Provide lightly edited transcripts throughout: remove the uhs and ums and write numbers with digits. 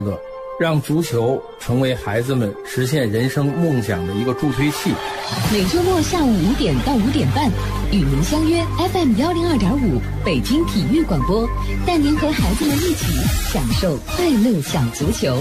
让足球成为孩子们实现人生梦想的一个助推器。 每周末下午5点到5点半，与您相约 FM102.5北京体育广播，带您和孩子们一起享受快乐小足球。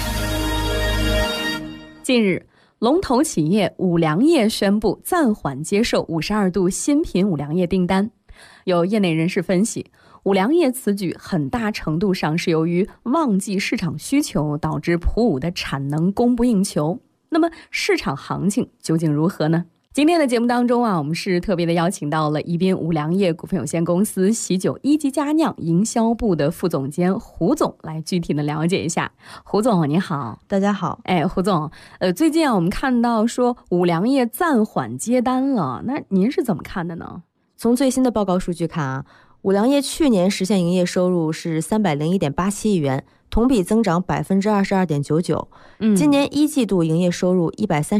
近日，龙头企业五粮液宣布暂缓接受52度新品五粮液订单。有业内人士分析，五粮液此举很大程度上是由于旺季市场需求导致普五的产能供不应求。那么市场行情究竟如何呢？今天的节目当中我们是特别的邀请到了宜宾五粮液股份有限公司喜酒一级佳酿营销部的副总监胡总来具体的了解一下。胡总你好。 大家好。 胡总，最近我们看到说五粮液暂缓接单了，那您是怎么看的呢？ 从最新的报告数据看五粮液去年实现营业收入是301.87亿元，同比增长22.99%。今年一季度营业收入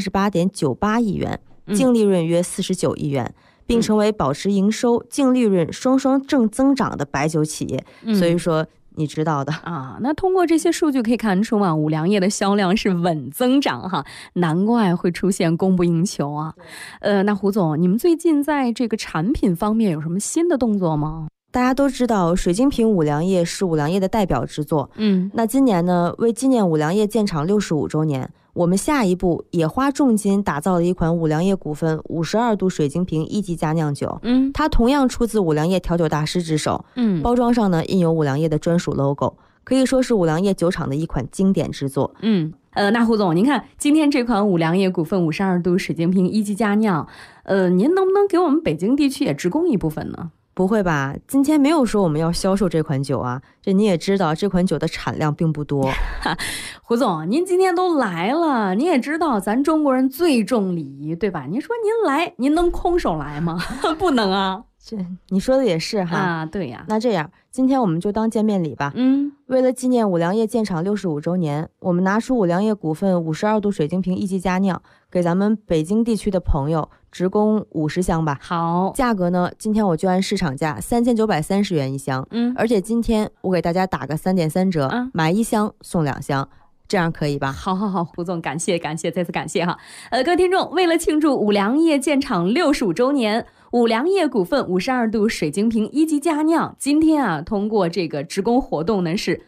138.98亿元，净利润约49亿元，并成为保持营收、净利润双双正增长的白酒企业。所以说你知道的那通过这些数据可以看出五粮液的销量是稳增长哈，难怪会出现供不应求啊。那胡总，你们最近在这个产品方面有什么新的动作吗？ 大家都知道水晶瓶五粮液是五粮液的代表之作。那今年呢，为纪念五粮液建厂65周年，我们下一步也花重金打造了一款五粮液股份52度水晶瓶一级佳酿酒。它同样出自五粮液调酒大师之手。包装上呢印有五粮液的专属 logo， 可以说是五粮液酒厂的一款经典之作。 那胡总，您看今天这款五粮液股份52度水晶瓶一级佳酿，您能不能给我们北京地区也直供一部分呢？ 不会吧，今天没有说我们要销售这款酒啊，这你也知道这款酒的产量并不多。 胡总，您今天都来了，你也知道咱中国人最重礼仪，对吧？您说您来，您能空手来吗？不能啊。 这你说的也是哈。 对呀。 那这样今天我们就当见面礼吧。为了纪念五粮液建厂65周年，我们拿出五粮液股份52度水晶瓶一级佳酿，给咱们北京地区的朋友直供50箱吧。 好，价格呢，今天我就按市场价3930元一箱。而且今天我给大家打个3.3折，买1箱送2箱。这样可以吧？ 好，胡总，感谢，再次感谢哈。各位听众，为了庆祝五粮液建厂65周年，五粮液股份52度水晶瓶一级佳酿今天通过这个直供活动呢是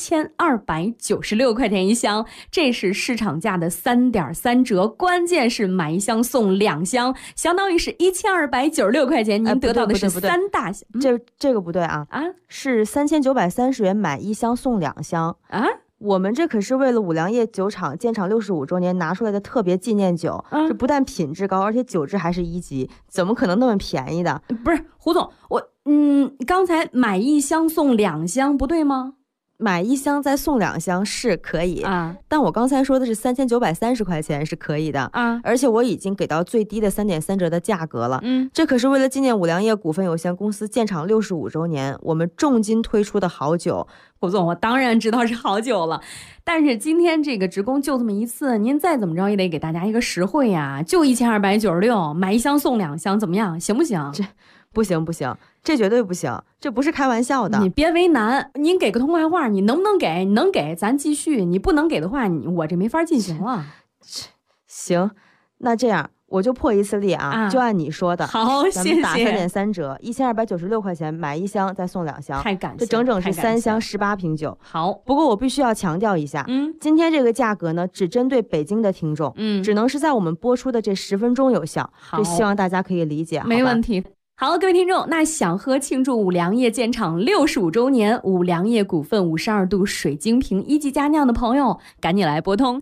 1296块钱一箱，这是市场价的3.3折，关键是买1箱送2箱，相当于是1296块钱，您得到的是3大箱。 这个不对啊，是3930元买1箱送2箱啊。我们这可是为了五粮液酒厂建厂65周年拿出来的特别纪念酒，这不但品质高，而且酒质还是1级，怎么可能那么便宜的？ 不是胡总，刚才买1箱送2箱不对吗？ 买1箱再送2箱是可以但我刚才说的是3930块钱是可以的而且我已经给到最低的3.3折的价格了。这可是为了纪念五粮液股份有限公司建厂65周年，我们重金推出的好酒。 胡总，我当然知道是好酒了，但是今天这个直供就这么一次，您再怎么着也得给大家一个实惠呀，就1296，买1箱送2箱，怎么样？行不行？ 这不行，这绝对不行，这不是开玩笑的。 你别为难，您给个通快话，你能不能给？你能给咱继续，你不能给的话，我这没法进行了。 行，那这样我就破一次例就按你说的。 好，谢谢。 咱们打3.3折，1296块钱买1箱再送2箱， 太感谢， 这整整是3箱18瓶酒。 好， 不过我必须要强调一下，今天这个价格呢，只针对北京的听众，只能是在我们播出的这10分钟有效，这希望大家可以理解。 没问题。好，各位听众，那想喝庆祝五粮液建厂65周年五粮液股份52度水晶瓶一级佳酿的朋友，赶紧来拨通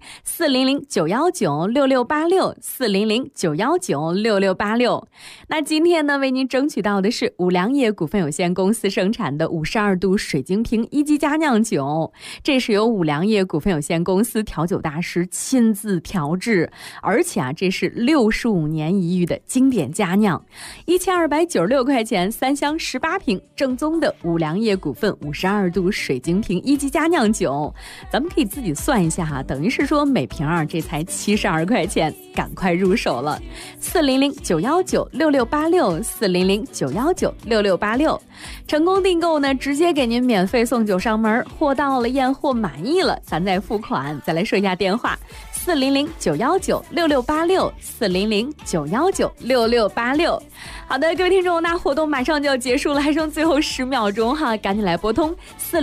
400-919-6686，400-919-6686。那今天呢，为您争取到的是五粮液股份有限公司生产的52度水晶瓶一级佳酿酒，这是由五粮液股份有限公司调酒大师亲自调制，而且这是65年一遇的经典佳酿，1296 ，196块钱，3箱18瓶，正宗的五粮液股份52度水晶瓶1级佳酿酒。咱们可以自己算一下哈，等于是说每瓶这才72块钱，赶快入手了。400-919-6686，400-919-6686，成功订购呢，直接给您免费送酒上门，货到了验货满意了，咱再付款。再来说一下电话：400-919-6686，400-919-6686。好的，各位听众，那活动马上就要结束了，还剩最后10秒钟哈，赶紧来拨通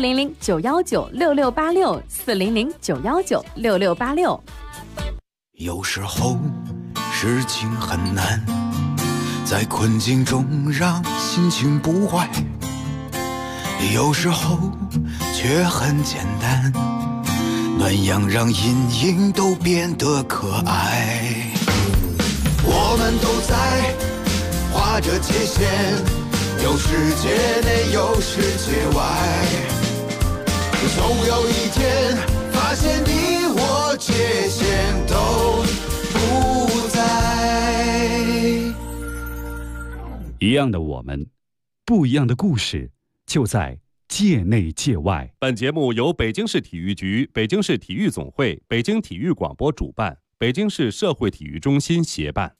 400-919-6686，400-919-6686。 有时候事情很难，在困境中让心情不坏，有时候却很简单，暖阳让阴影都变得可爱。我们都在画着界限，有世界内有世界外，总有一天发现你我界限都不在。 一样的我们，不一样的故事，就在界内界外。 本节目由北京市体育局、北京市体育总会、北京体育广播主办，北京市社会体育中心协办。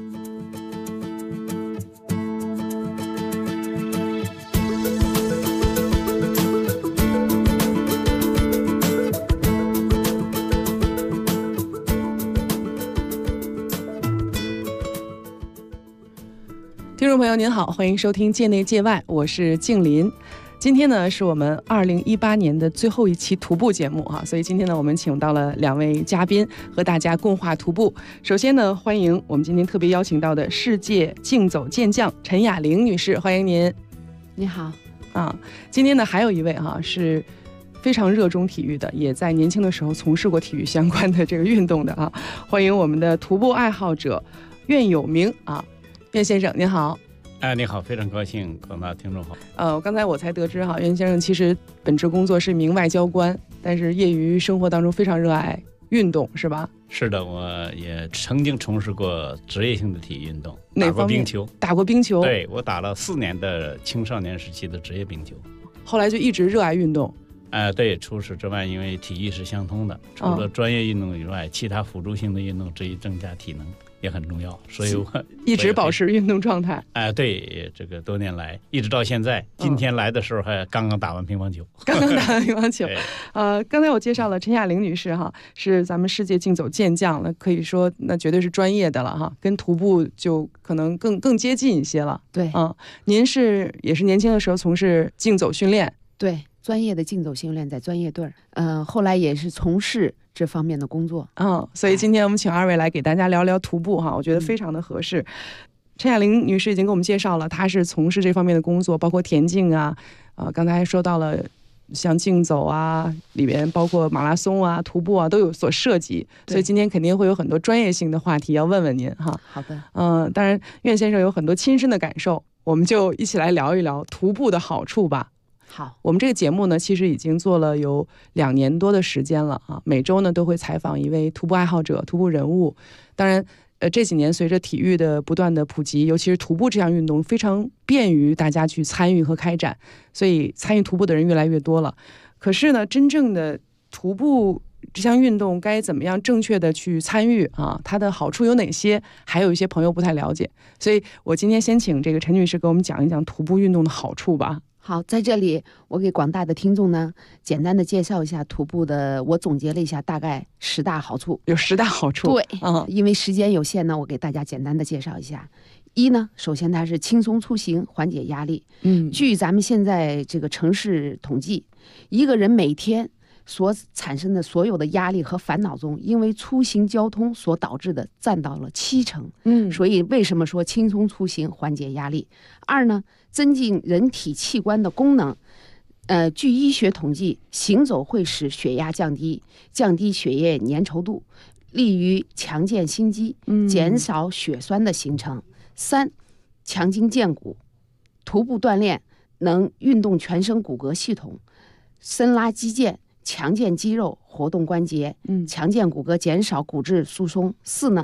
听众朋友您好，欢迎收听界内界外，我是静林。今天呢是我们2018年的最后一期徒步节目哈，所以今天呢我们请到了2位嘉宾和大家共话徒步。首先呢，欢迎我们今天特别邀请到的世界竞走健将陈雅玲女士，欢迎您。 你好今天呢还有一位是非常热衷体育的，也在年轻的时候从事过体育相关的这个运动的欢迎我们的徒步爱好者苑有明苑先生您好。 你好，非常高兴，广大听众好。 刚才我才得知苑先生其实本职工作是名外交官，但是业余生活当中非常热爱运动，是吧？ 是的，我也曾经从事过职业性的体育运动， 哪方面？打过冰球。 对，我打了4年的青少年时期的职业冰球， 后来就一直热爱运动。 对，除此之外，因为体育是相通的，除了专业运动以外，其他辅助性的运动至于增加体能也很重要，所以我一直保持运动状态。 对，这个多年来一直到现在，今天来的时候还刚刚打完乒乓球。 刚打完乒乓球。刚才我介绍了陈雅玲女士是咱们世界竞走健将了，可以说那绝对是专业的了跟徒步就可能更接近一些了。 对， 您也是年轻的时候从事竞走训练。 对，专业的竞走训练在专业队后来也是从事这方面的工作。 所以今天我们请2位来给大家聊聊徒步我觉得非常的合适。陈雅玲女士已经给我们介绍了，她是从事这方面的工作，包括田径刚才还说到了像竞走里边包括马拉松徒步都有所涉及，所以今天肯定会有很多专业性的话题要问问您好的。 当然苑先生有很多亲身的感受，我们就一起来聊一聊徒步的好处吧。 好， 我们这个节目呢，其实已经做了有2年多的时间了每周呢都会采访一位徒步爱好者、徒步人物。当然，这几年随着体育的不断的普及，尤其是徒步这项运动非常便于大家去参与和开展，所以参与徒步的人越来越多了。可是呢，真正的徒步这项运动该怎么样正确的去参与它的好处有哪些？还有一些朋友不太了解，所以我今天先请这个陈女士给我们讲一讲徒步运动的好处吧。 好，在这里我给广大的听众呢简单的介绍一下徒步的，我总结了一下大概10大好处。 有10大好处。 对，因为时间有限呢，我给大家简单的介绍一下。一呢，首先它是轻松出行，缓解压力。据咱们现在这个城市统计，一个人每天所产生的所有的压力和烦恼中，因为出行交通所导致的占到了70%。所以为什么说轻松出行缓解压力？二呢，增进人体器官的功能。据医学统计，行走会使血压降低，降低血液粘稠度，利于强健心肌，减少血栓的形成。3，强筋健骨。徒步锻炼能运动全身骨骼系统，深拉肌腱，强健肌肉，活动关节，强健骨骼，减少骨质疏松。4呢，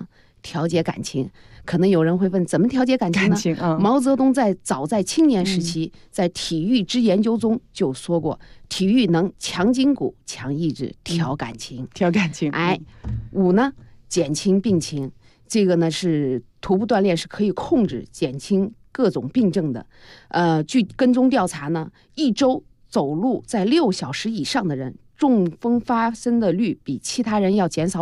调节感情。可能有人会问，怎么调节感情呢？毛泽东早在青年时期，在《体育之研究》中就说过，体育能强筋骨、强意志、调感情。 调感情。 5呢，减轻病情。这个呢是徒步锻炼是可以控制、减轻各种病症的。据跟踪调查呢，1周走路在6小时以上的人，中风发生的率比其他人要减少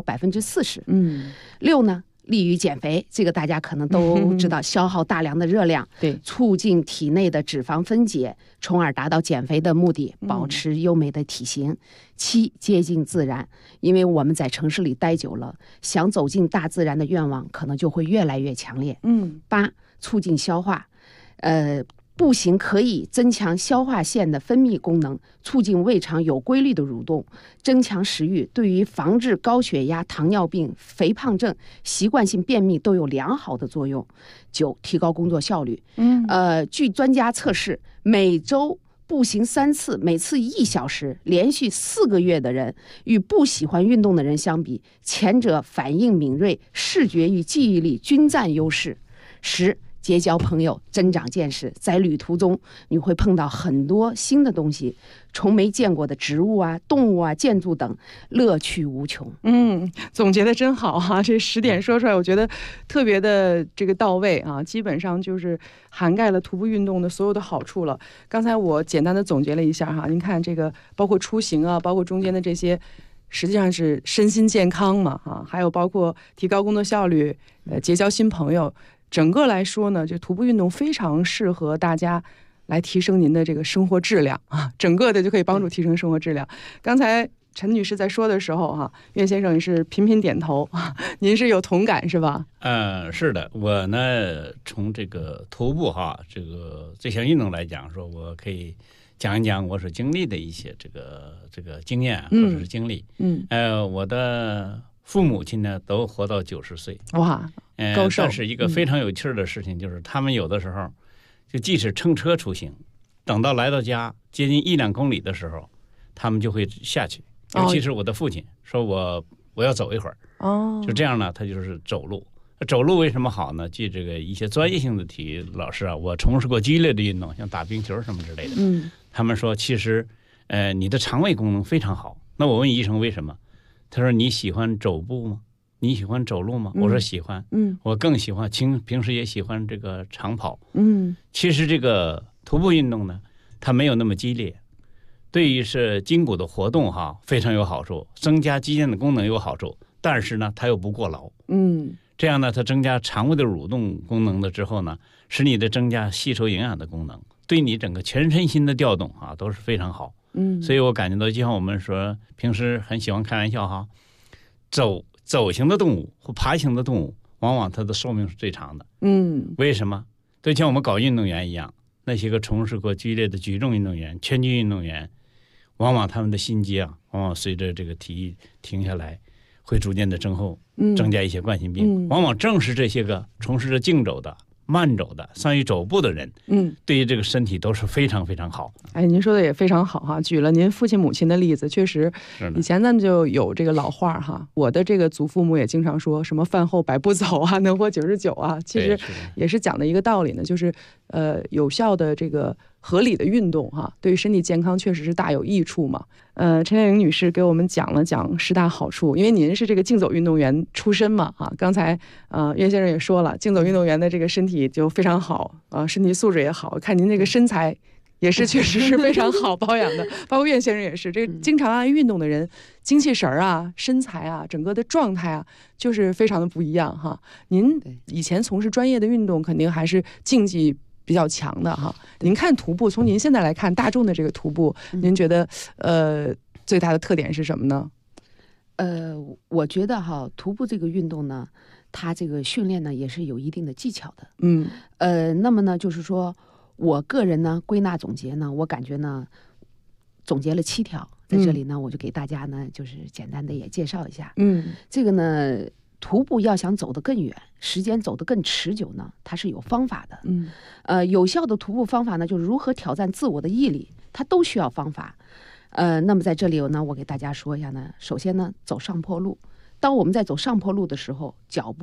40%。6呢，利于减肥，这个大家可能都知道，消耗大量的热量， 对， 促进体内的脂肪分解，从而达到减肥的目的，保持优美的体型。7，接近自然，因为我们在城市里待久了，想走进大自然的愿望可能就会越来越强烈。8，促进消化，步行可以增强消化腺的分泌功能，促进胃肠有规律的蠕动，增强食欲，对于防治高血压、糖尿病、肥胖症、习惯性便秘都有良好的作用。9，提高工作效率。据专家测试，每周步行3次，每次1小时，连续4个月的人，与不喜欢运动的人相比，前者反应敏锐，视觉与记忆力均占优势。10，结交朋友，增长见识。在旅途中，你会碰到很多新的东西，从没见过的植物啊、动物啊、建筑等，乐趣无穷。 总结的真好哈，这10点说出来，我觉得特别的这个到位啊，基本上就是涵盖了徒步运动的所有的好处了。刚才我简单的总结了一下哈，您看这个包括出行啊，包括中间的这些，实际上是身心健康嘛哈，还有包括提高工作效率，结交新朋友。整个来说呢，这徒步运动非常适合大家来提升您的这个生活质量啊，整个的就可以帮助提升生活质量。刚才陈女士在说的时候哈，苑先生也是频频点头，您是有同感是吧？ 是的，我呢从这个徒步哈这项运动来讲，说我可以讲一讲我所经历的一些这个经验或者是经历。我的父母亲呢都活到90岁， 哇，高寿。 但是一个非常有趣的事情就是，他们有的时候就即使乘车出行，等到来到家接近1-2公里的时候，他们就会下去。尤其是我的父亲说我要走一会儿，就这样呢，他就是走路。走路为什么好呢？据这个一些专业性的体育老师啊，我从事过激烈的运动，像打冰球什么之类的，他们说其实你的肠胃功能非常好。那我问医生为什么？他说你喜欢走步吗？你喜欢走路吗？我说喜欢。我更喜欢平时也喜欢这个长跑。其实这个徒步运动呢，它没有那么激烈，对于是筋骨的活动哈非常有好处，增加肌腱的功能有好处，但是呢它又不过劳。这样呢它增加肠胃的蠕动功能了之后呢，使你的增加吸收营养的功能，对你整个全身心的调动啊都是非常好。所以我感觉到，就像我们说平时很喜欢开玩笑哈，走行的动物或爬行的动物，往往它的寿命是最长的。为什么？就像我们搞运动员一样，那些个从事过剧烈的举重运动员、拳击运动员，往往他们的心肌啊，往往随着这个体育停下来，会逐渐的增厚，增加一些冠心病。往往正是这些个从事着竞走的、慢走的、善于走步的人，对于这个身体都是非常非常好。 您说的也非常好哈，举了您父亲母亲的例子，确实，以前咱们就有这个老话哈，我的这个祖父母也经常说什么饭后百步走啊，能活99啊，其实也是讲的一个道理呢，就是有效的这个合理的运动哈，对于身体健康确实是大有益处嘛。陈艳玲女士给我们讲了讲10大好处，因为您是这个竞走运动员出身嘛啊，刚才苑先生也说了，竞走运动员的这个身体就非常好身体素质也好，看您这个身材也是确实是非常好保养的，包括苑先生也是，这个经常爱运动的人，精气神啊、身材啊、整个的状态啊，就是非常的不一样哈。您以前从事专业的运动，肯定还是竞技比较强的哈。您看徒步，从您现在来看大众的这个徒步，您觉得最大的特点是什么呢？ 我觉得哈，徒步这个运动呢，它这个训练呢也是有一定的技巧的。那么呢，就是说我个人呢归纳总结呢，我感觉呢总结了7条，在这里呢我就给大家呢就是简单的也介绍一下。这个呢徒步要想走得更远，时间走得更持久呢，它是有方法的。有效的徒步方法呢，就是如何挑战自我的毅力，它都需要方法。那么在这里呢，我给大家说一下呢，首先呢，走上坡路。当我们在走上坡路的时候，脚步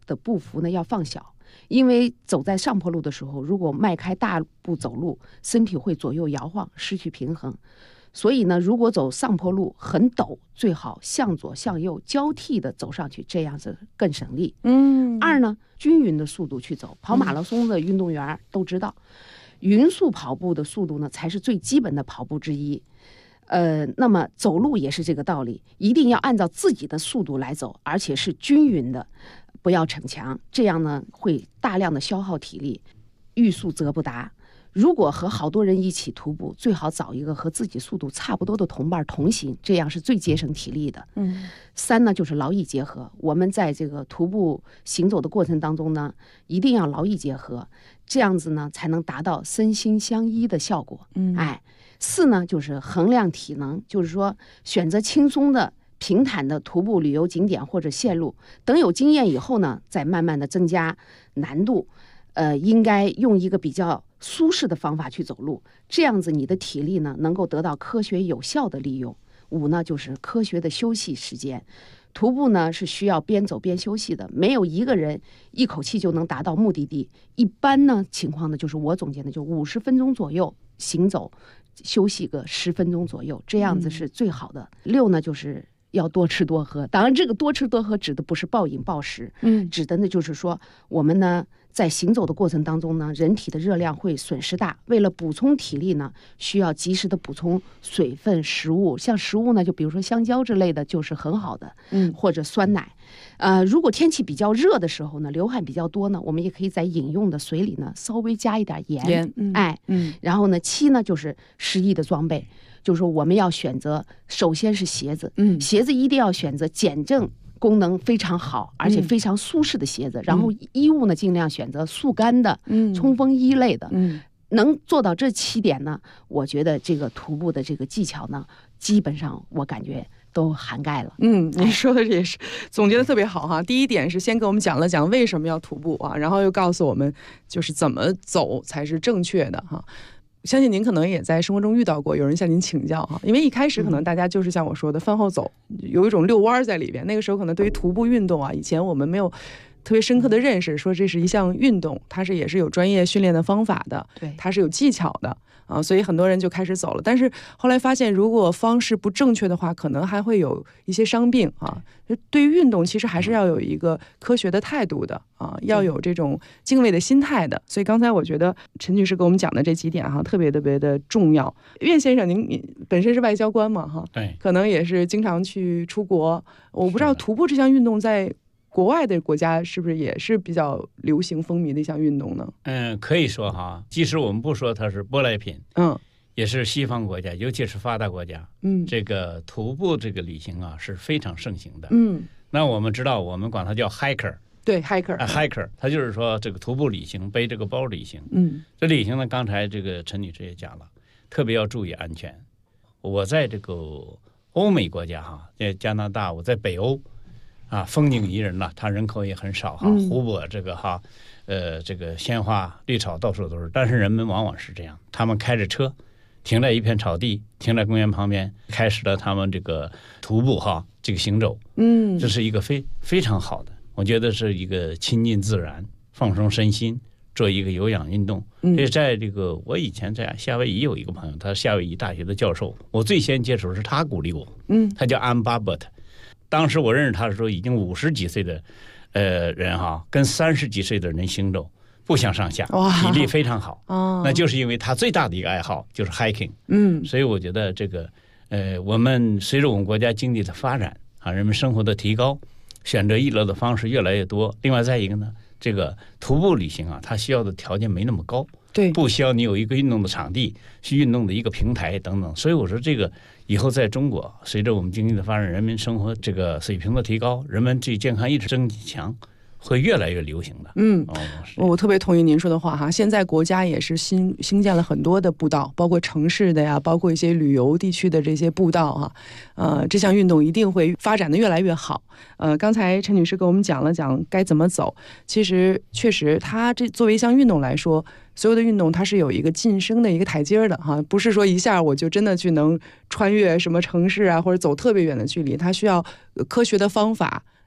的步幅呢要放小，因为走在上坡路的时候，如果迈开大步走路，身体会左右摇晃，失去平衡。所以呢，如果走上坡路很陡，最好向左向右交替的走上去，这样子更省力。二呢，均匀的速度去走。跑马拉松的运动员都知道，匀速跑步的速度呢才是最基本的跑步之一。那么走路也是这个道理，一定要按照自己的速度来走，而且是均匀的，不要逞强，这样呢会大量的消耗体力，欲速则不达。如果和好多人一起徒步，最好找一个和自己速度差不多的同伴同行，这样是最节省体力的。三呢，就是劳逸结合。我们在这个徒步行走的过程当中呢，一定要劳逸结合，这样子呢才能达到身心相依的效果。四呢，就是衡量体能，就是说选择轻松的平坦的徒步旅游景点或者线路，等有经验以后呢，再慢慢的增加难度。应该用一个比较舒适的方法去走路，这样子你的体力呢能够得到科学有效的利用。五呢，就是科学的休息时间。徒步呢是需要边走边休息的，没有一个人一口气就能达到目的地。一般呢情况呢，就是我总结的就50分钟左右行走，休息个10分钟左右，这样子是最好的。六呢，就是要多吃多喝。当然这个多吃多喝指的不是暴饮暴食，指的呢就是说我们呢在行走的过程当中呢，人体的热量会损失大，为了补充体力呢，需要及时的补充水分、食物。像食物呢，就比如说香蕉之类的，就是很好的，或者酸奶。如果天气比较热的时候呢，流汗比较多呢，我们也可以在饮用的水里呢稍微加一点盐。然后呢，7呢就是适宜的装备，就是说我们要选择，首先是鞋子，鞋子一定要选择减震功能非常好而且非常舒适的鞋子，然后衣物呢尽量选择速干的、冲锋衣类的。能做到这7点呢，我觉得这个徒步的这个技巧呢，基本上我感觉都涵盖了。 您说的也是总结的特别好哈。第一点是先给我们讲了讲为什么要徒步啊，然后又告诉我们就是怎么走才是正确的哈。相信您可能也在生活中遇到过有人向您请教哈，因为一开始可能大家就是像我说的饭后走，有一种遛弯在里边。那个时候可能对于徒步运动啊，以前我们没有特别深刻的认识，说这是一项运动，它是也是有专业训练的方法的，对，它是有技巧的啊，所以很多人就开始走了。但是后来发现，如果方式不正确的话，可能还会有一些伤病啊。对于运动，其实还是要有一个科学的态度的啊，要有这种敬畏的心态的。所以刚才我觉得陈女士给我们讲的这几点哈，特别特别的重要。苑先生，您本身是外交官嘛哈，对，可能也是经常去出国。我不知道徒步这项运动在国外的国家是不是也是比较流行风靡的一项运动呢？ 可以说哈，即使我们不说它是舶来品，也是西方国家，尤其是发达国家，这个徒步这个旅行啊是非常盛行的。那我们知道，我们管它叫 hiker， 对 hiker， 它就是说这个徒步旅行，背这个包旅行。这旅行呢，刚才这个陈女士也讲了，特别要注意安全。我在这个欧美国家哈，在加拿大，我在北欧。风景宜人呐，它人口也很少哈，湖泊这个哈，这个鲜花绿草到处都是，但是人们往往是这样，他们开着车停在一片草地，停在公园旁边，开始了他们这个徒步哈，这个行走，这是一个非常好的，我觉得是一个亲近自然、放松身心，做一个有氧运动。这在这个我以前在夏威夷有一个朋友，他夏威夷大学的教授，我最先接触是他鼓励我，他叫安巴伯特。当时我认识他的时候，已经50几岁的人哈，跟30几岁的人行走不相上下，体力非常好。那就是因为他最大的一个爱好就是 hiking。所以我觉得这个我们随着我们国家经济的发展啊，人们生活的提高，选择娱乐的方式越来越多。另外再一个呢，这个徒步旅行啊，它需要的条件没那么高，对，不需要你有一个运动的场地，去运动的一个平台等等。所以我说这个。以后在中国，随着我们经济的发展，人民生活这个水平的提高，人们对健康意识增强，会越来越流行的。 我特别同意您说的话哈。现在国家也是兴建了很多的步道，包括城市的呀，包括一些旅游地区的这些步道哈。这项运动一定会发展的越来越好。刚才陈女士给我们讲了讲该怎么走，其实确实，它这作为一项运动来说。所有的运动它是有一个晋升的一个台阶的哈，不是说一下我就真的去能穿越什么城市啊，或者走特别远的距离，它需要科学的方法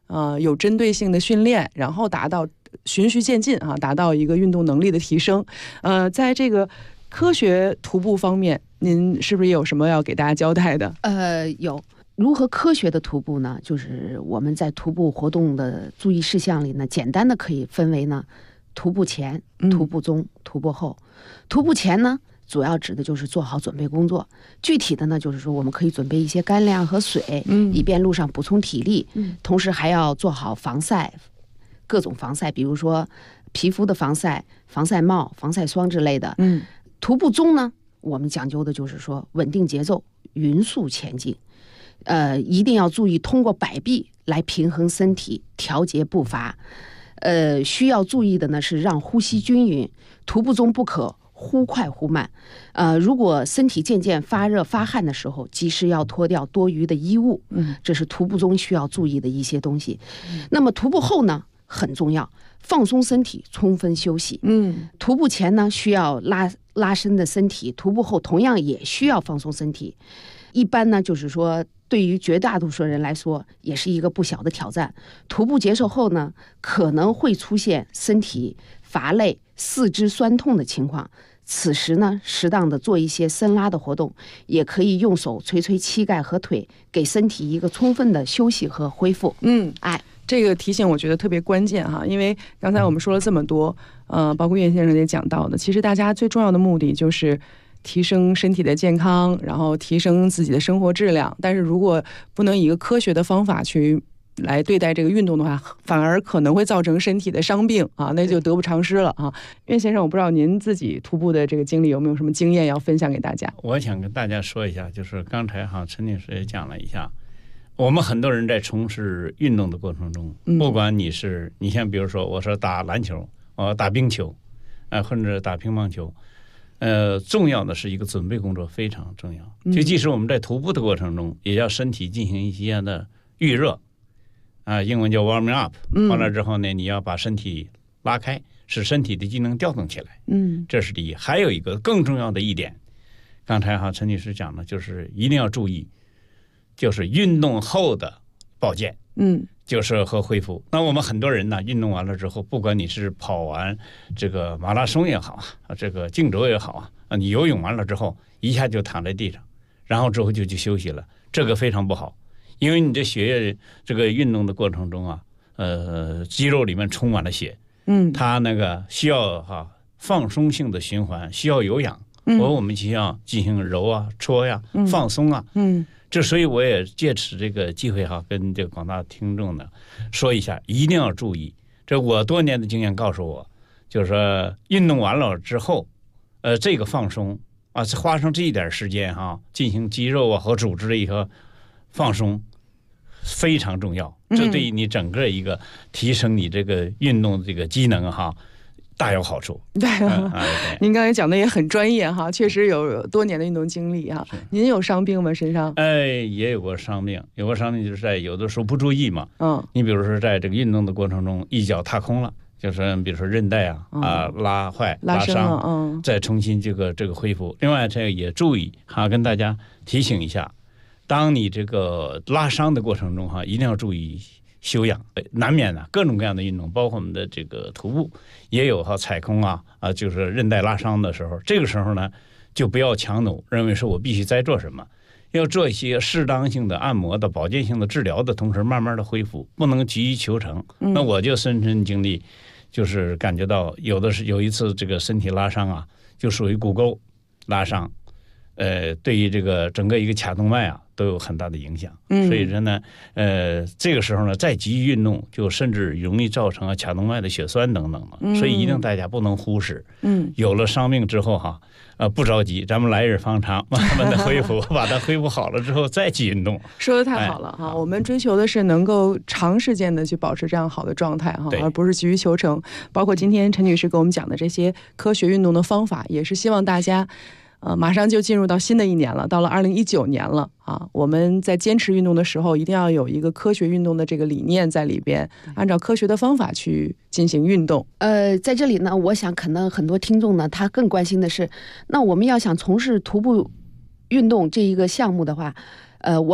有针对性的训练，然后达到循序渐进啊，达到一个运动能力的提升。在这个科学徒步方面，您是不是也有什么要给大家交代的？ 有。如何科学的徒步呢？就是我们在徒步活动的注意事项里呢，简单的可以分为呢，徒步前、徒步中、徒步后。徒步前呢，主要指的就是做好准备工作。具体的呢，就是说我们可以准备一些干粮和水，以便路上补充体力。同时还要做好防晒，各种防晒，比如说皮肤的防晒、防晒帽、防晒霜之类的。徒步中呢，我们讲究的就是说稳定节奏，匀速前进。一定要注意通过摆臂来平衡身体，调节步伐。需要注意的呢是让呼吸均匀，徒步中不可忽快忽慢。如果身体渐渐发热发汗的时候，及时要脱掉多余的衣物。这是徒步中需要注意的一些东西。那么徒步后呢很重要，放松身体，充分休息。徒步前呢需要拉伸的身体，徒步后同样也需要放松身体。一般呢就是说对于绝大多数人来说也是一个不小的挑战。徒步结束后呢，可能会出现身体乏累、四肢酸痛的情况。此时呢，适当的做一些伸拉的活动，也可以用手捶捶膝盖和腿，给身体一个充分的休息和恢复。 这个提醒我觉得特别关键哈，因为刚才我们说了这么多，包括岳先生也讲到的，其实大家最重要的目的就是提升身体的健康，然后提升自己的生活质量。但是如果不能以一个科学的方法去来对待这个运动的话，反而可能会造成身体的伤病啊，那就得不偿失了啊。岳先生，我不知道您自己徒步的这个经历有没有什么经验要分享给大家？ 我想跟大家说一下，就是刚才陈女士也讲了一下，我们很多人在从事运动的过程中，不管你像比如说我说打篮球，打冰球，或者打乒乓球。重要的是一个准备工作非常重要。就即使我们在徒步的过程中，也要身体进行一些的预热，英文叫 warming up。完了之后呢，你要把身体拉开，使身体的机能调动起来。这是第一。还有一个更重要的一点，刚才陈女士讲的，就是一定要注意，就是运动后的保健。就是和恢复。那我们很多人呢，运动完了之后，不管你是跑完这个马拉松也好啊，这个竞走也好啊，你游泳完了之后，一下就躺在地上，然后之后就去休息了，这个非常不好，因为你这血液这个运动的过程中啊，肌肉里面充满了血，它那个需要放松性的循环，需要有氧，我们需要进行揉啊、搓呀、放松啊，这所以我也借此这个机会跟这个广大听众呢说一下，一定要注意。这我多年的经验告诉我，就是说运动完了之后，这个放松花上这一点时间进行肌肉和组织的一个放松非常重要。这对于你整个一个提升你这个运动这个机能大有好处。 对，您刚才讲的也很专业确实有多年的运动经历您有伤病吗？身上？ 也有过伤病，就是在有的时候不注意嘛。你比如说在这个运动的过程中一脚踏空了，就是比如说韧带拉坏、拉伤，再重新这个恢复。另外这个也注意跟大家提醒一下，当你这个拉伤的过程中一定要注意休养。难免各种各样的运动，包括我们的这个徒步也有踩空就是韧带拉伤的时候，这个时候呢就不要强弩，认为说我必须再做什么，要做一些适当性的按摩的保健性的治疗的同时慢慢的恢复，不能急于求成。那我就深深经历，就是感觉到有一次这个身体拉伤就属于骨沟拉伤，对于这个整个一个髂动脉都有很大的影响。所以说呢，这个时候呢，再急于运动，就甚至容易造成髂动脉的血栓等等的。所以一定大家不能忽视。有了伤病之后不着急，咱们来日方长，慢慢的恢复，把它恢复好了之后再去运动。 说的太好了我们追求的是能够长时间的去保持这样好的状态而不是急于求成。包括今天陈女士给我们讲的这些科学运动的方法，也是希望大家马上就进入到新的一年了，到了2019年了我们在坚持运动的时候，一定要有一个科学运动的这个理念在里边，按照科学的方法去进行运动。 在这里呢，我想可能很多听众呢，他更关心的是，那我们要想从事徒步运动这一个项目的话，我们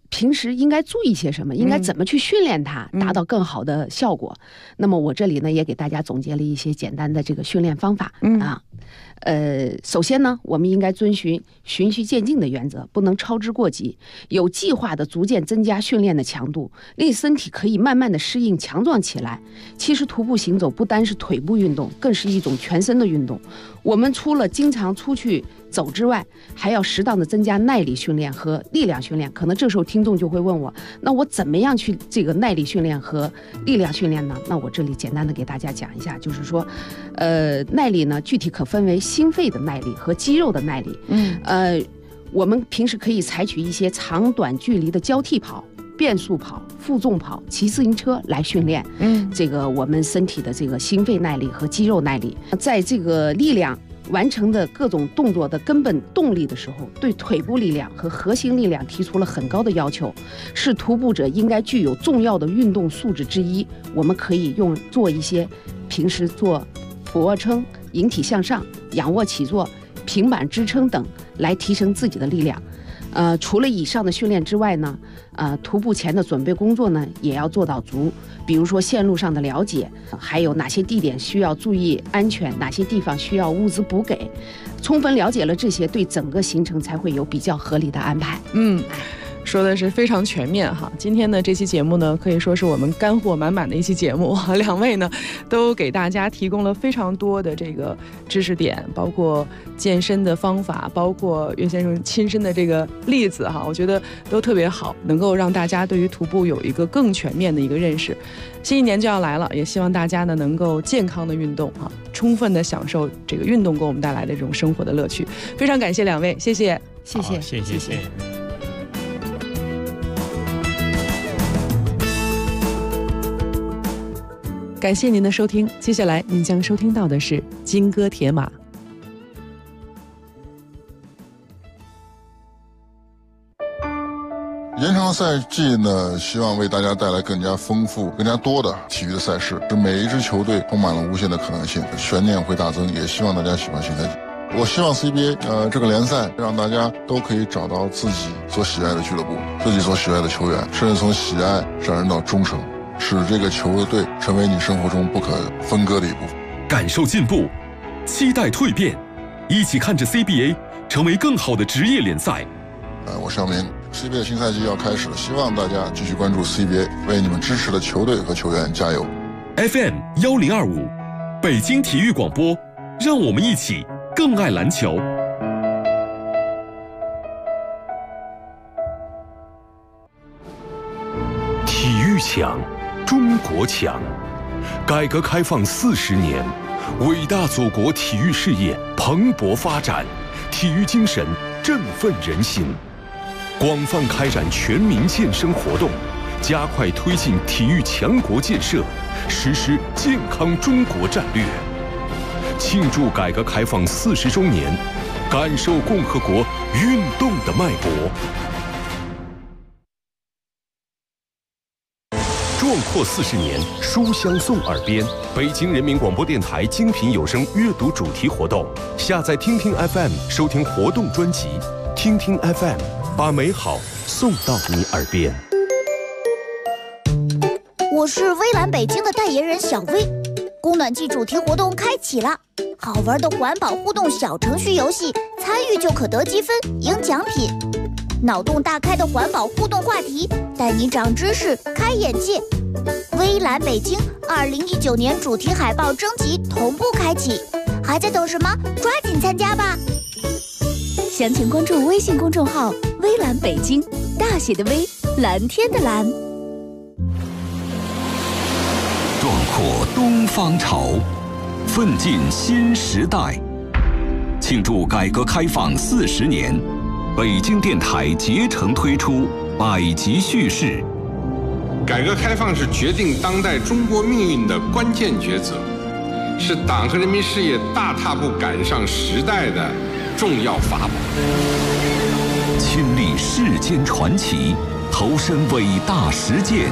平时应该注意些什么，应该怎么去训练它，达到更好的效果。那么我这里呢也给大家总结了一些简单的这个训练方法啊。首先呢，我们应该遵循循序渐进的原则，不能操之过急，有计划的逐渐增加训练的强度，令身体可以慢慢的适应强壮起来。其实徒步行走不单是腿部运动，更是一种全身的运动。我们除了经常出去走之外，还要适当的增加耐力训练和力量训练。可能这时候听众就会问我，那我怎么样去这个耐力训练和力量训练呢？那我这里简单的给大家讲一下，就是说耐力呢具体可分为心肺的耐力和肌肉的耐力。我们平时可以采取一些长短距离的交替跑、变速跑、负重跑、骑自行车来训练这个我们身体的这个心肺耐力和肌肉耐力。在这个力量完成的各种动作的根本动力的时候，对腿部力量和核心力量提出了很高的要求，是徒步者应该具有重要的运动素质之一。我们可以做一些平时做俯卧撑、引体向上、仰卧起坐、平板支撑等来提升自己的力量。除了以上的训练之外呢，徒步前的准备工作呢也要做到足，比如说线路上的了解，还有哪些地点需要注意安全，哪些地方需要物资补给，充分了解了这些，对整个行程才会有比较合理的安排。 说的是非常全面哈。今天呢这期节目呢可以说是我们干货满满的一期节目，两位呢都给大家提供了非常多的这个知识点，包括健身的方法，包括岳先生亲身的这个例子哈，我觉得都特别好，能够让大家对于徒步有一个更全面的一个认识。新一年就要来了，也希望大家呢能够健康的运动哈，充分的享受这个运动给我们带来的这种生活的乐趣。非常感谢两位，谢谢， 谢谢， 谢谢。 感谢您的收听，接下来您将收听到的是金戈铁马。 延长赛季呢，希望为大家带来更加丰富、更加多的体育的赛事，使每一支球队充满了无限的可能性，悬念会大增。也希望大家喜欢新赛季。我希望 CBA 这个联赛让大家都可以找到自己所喜爱的俱乐部，自己所喜爱的球员，甚至从喜爱上升到忠诚，使这个球队成为你生活中不可分割的一部分。 感受进步，期待蜕变，一起看着 CBA 成为更好的职业联赛。 我肖明 ，CBA 新赛季要开始了，希望大家继续关注 CBA， 为你们支持的球队和球员加油。 FM 1025，北京体育广播，让我们一起更爱篮球。体育强，中国强。改革开放40年，伟大祖国体育事业蓬勃发展，体育精神振奋人心。广泛开展全民健身活动，加快推进体育强国建设，实施健康中国战略。庆祝改革开放40周年，感受共和国运动的脉搏。壮阔40年，书香送耳边。北京人民广播电台精品有声阅读主题活动，下载听听 FM 收听活动专辑，听听 FM， 把美好送到你耳边。 我是微蓝北京的代言人小薇，供暖季主题活动开启了，好玩的环保互动小程序游戏，参与就可得积分赢奖品。脑洞大开的环保互动话题，带你长知识开眼界。微蓝北京2019年主题海报征集同步开启，还在等什么？抓紧参加吧！详情关注微信公众号“微蓝北京”，大写的微，蓝天的蓝。 壮阔东方潮，奋进新时代。庆祝改革开放40年，北京电台竭诚推出百集叙事。 改革开放是决定当代中国命运的关键抉择，是党和人民事业大踏步赶上时代的重要法宝。 亲历世间传奇，投身伟大实践，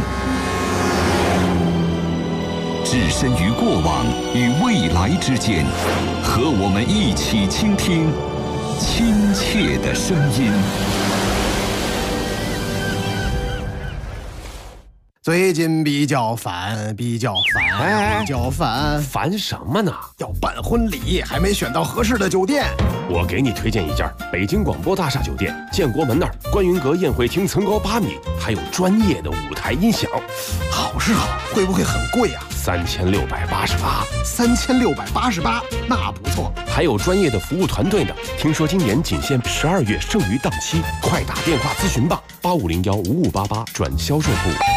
置身于过往与未来之间，和我们一起倾听亲切的声音。 最近比较烦， 烦什么呢？ 要办婚礼，还没选到合适的酒店。 我给你推荐一家北京广播大厦酒店，建国门那儿观云阁宴会厅层高8米，还有专业的舞台音响。 好是好，会不会很贵啊？3688，那不错。 还有专业的服务团队呢。听说今年仅限12月剩余档期，快打电话咨询吧，85015588转销售部。